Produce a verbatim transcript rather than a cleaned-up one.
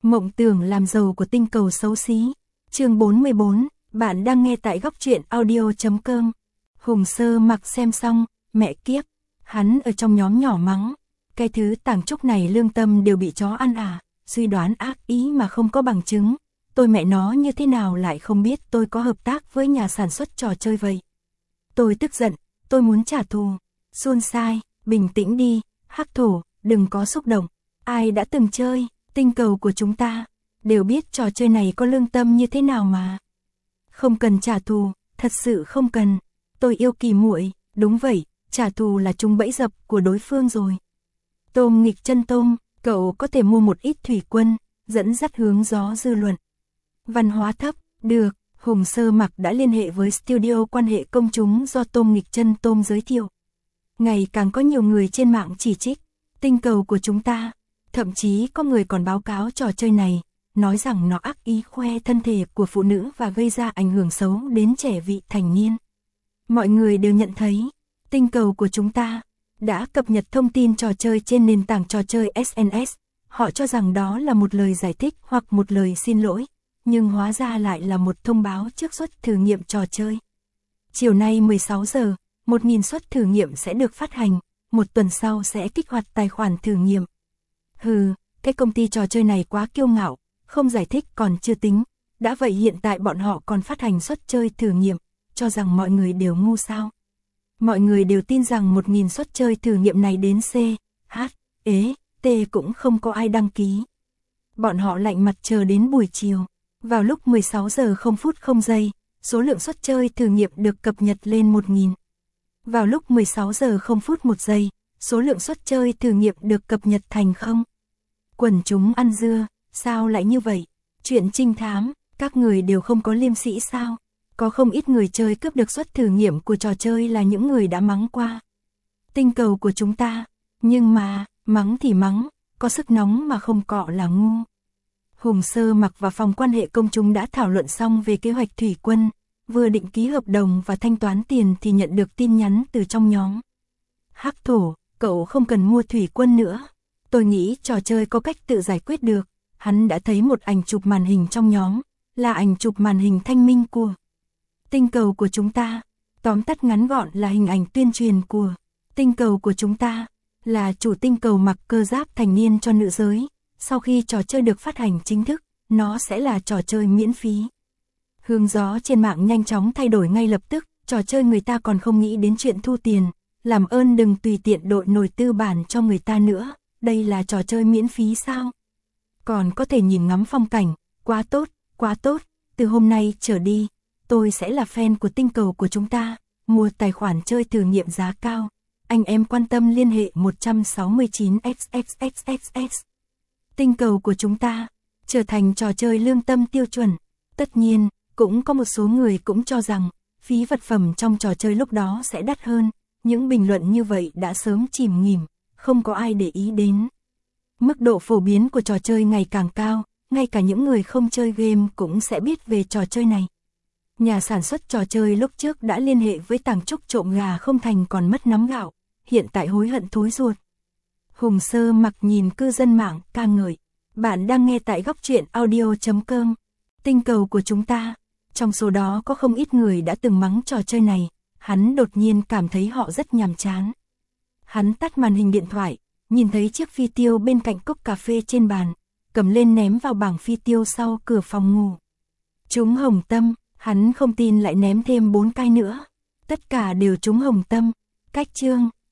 Mộng tưởng làm giàu của tinh cầu xấu xí. Chương bốn mươi bốn, bạn đang nghe tại góc truyện audio chấm com. Hùng Sơ Mặc xem xong, mẹ kiếp, hắn ở trong nhóm nhỏ mắng, cái thứ tàng trúc này lương tâm đều bị chó ăn à, suy đoán ác ý mà không có bằng chứng, tôi mẹ nó như thế nào lại không biết tôi có hợp tác với nhà sản xuất trò chơi vậy. Tôi tức giận, tôi muốn trả thù. Xuân sai, bình tĩnh đi, hắc thổ, đừng có xúc động. Ai đã từng chơi tinh cầu của chúng ta, đều biết trò chơi này có lương tâm như thế nào mà. Không cần trả thù, thật sự không cần. Tôi yêu Kỳ muội, đúng vậy, trả thù là trúng bẫy dập của đối phương rồi. Tôm nghịch chân tôm, cậu có thể mua một ít thủy quân, dẫn dắt hướng gió dư luận. Văn hóa thấp, được, Hùng Sơ Mặc đã liên hệ với studio quan hệ công chúng do Tôm nghịch chân tôm giới thiệu. Ngày càng có nhiều người trên mạng chỉ trích tinh cầu của chúng ta, thậm chí có người còn báo cáo trò chơi này, nói rằng nó ác ý khoe thân thể của phụ nữ và gây ra ảnh hưởng xấu đến trẻ vị thành niên. Mọi người đều nhận thấy, tinh cầu của chúng ta đã cập nhật thông tin trò chơi trên nền tảng trò chơi ét en ét, họ cho rằng đó là một lời giải thích hoặc một lời xin lỗi, nhưng hóa ra lại là một thông báo trước suất thử nghiệm trò chơi. Chiều nay mười sáu giờ, một nghìn suất thử nghiệm sẽ được phát hành, một tuần sau sẽ kích hoạt tài khoản thử nghiệm. Hừ, cái công ty trò chơi này quá kiêu ngạo, không giải thích còn chưa tính, đã vậy hiện tại bọn họ còn phát hành suất chơi thử nghiệm, cho rằng mọi người đều ngu sao. Mọi người đều tin rằng một nghìn suất chơi thử nghiệm này đến C, H, E, T cũng không có ai đăng ký. Bọn họ lạnh mặt chờ đến buổi chiều, vào lúc mười sáu giờ không phút không giây, số lượng suất chơi thử nghiệm được cập nhật lên một nghìn. Vào lúc mười sáu giờ không phút một giây, số lượng suất chơi thử nghiệm được cập nhật thành không. Quần chúng ăn dưa, sao lại như vậy? Chuyện trinh thám, các người đều không có liêm sĩ sao? Có không ít người chơi cướp được suất thử nghiệm của trò chơi là những người đã mắng qua tinh cầu của chúng ta, nhưng mà, mắng thì mắng, có sức nóng mà không cọ là ngu. Hùng Sơ Mặc và phòng quan hệ công chúng đã thảo luận xong về kế hoạch thủy quân, vừa định ký hợp đồng và thanh toán tiền thì nhận được tin nhắn từ trong nhóm. Hắc thổ, cậu không cần mua thủy quân nữa. Tôi nghĩ trò chơi có cách tự giải quyết được. Hắn đã thấy một ảnh chụp màn hình trong nhóm, là ảnh chụp màn hình thanh minh của tinh cầu của chúng ta. Tóm tắt ngắn gọn là hình ảnh tuyên truyền của tinh cầu của chúng ta, là chủ tinh cầu mặc cơ giáp thành niên cho nữ giới. Sau khi trò chơi được phát hành chính thức, nó sẽ là trò chơi miễn phí. Hướng gió trên mạng nhanh chóng thay đổi ngay lập tức, trò chơi người ta còn không nghĩ đến chuyện thu tiền, làm ơn đừng tùy tiện đội nổi tư bản cho người ta nữa, đây là trò chơi miễn phí sao? Còn có thể nhìn ngắm phong cảnh, quá tốt, quá tốt, từ hôm nay trở đi, tôi sẽ là fan của tinh cầu của chúng ta, mua tài khoản chơi thử nghiệm giá cao, anh em quan tâm liên hệ một sáu chín x x x x x. Tinh cầu của chúng ta, trở thành trò chơi lương tâm tiêu chuẩn, tất nhiên, cũng có một số người cũng cho rằng, phí vật phẩm trong trò chơi lúc đó sẽ đắt hơn, những bình luận như vậy đã sớm chìm nghỉm, không có ai để ý đến. Mức độ phổ biến của trò chơi ngày càng cao, ngay cả những người không chơi game cũng sẽ biết về trò chơi này. Nhà sản xuất trò chơi lúc trước đã liên hệ với tàng trúc trộm gà không thành còn mất nắm gạo, hiện tại hối hận thối ruột. Hùng Sơ Mặc nhìn cư dân mạng ca ngợi. Bạn đang nghe tại góc truyện audio chấm com. Tinh cầu của chúng ta, trong số đó có không ít người đã từng mắng trò chơi này, hắn đột nhiên cảm thấy họ rất nhàm chán. Hắn tắt màn hình điện thoại, nhìn thấy chiếc phi tiêu bên cạnh cốc cà phê trên bàn, cầm lên ném vào bảng phi tiêu sau cửa phòng ngủ. Trúng hồng tâm, hắn không tin lại ném thêm bốn cái nữa. Tất cả đều trúng hồng tâm. Cách chương,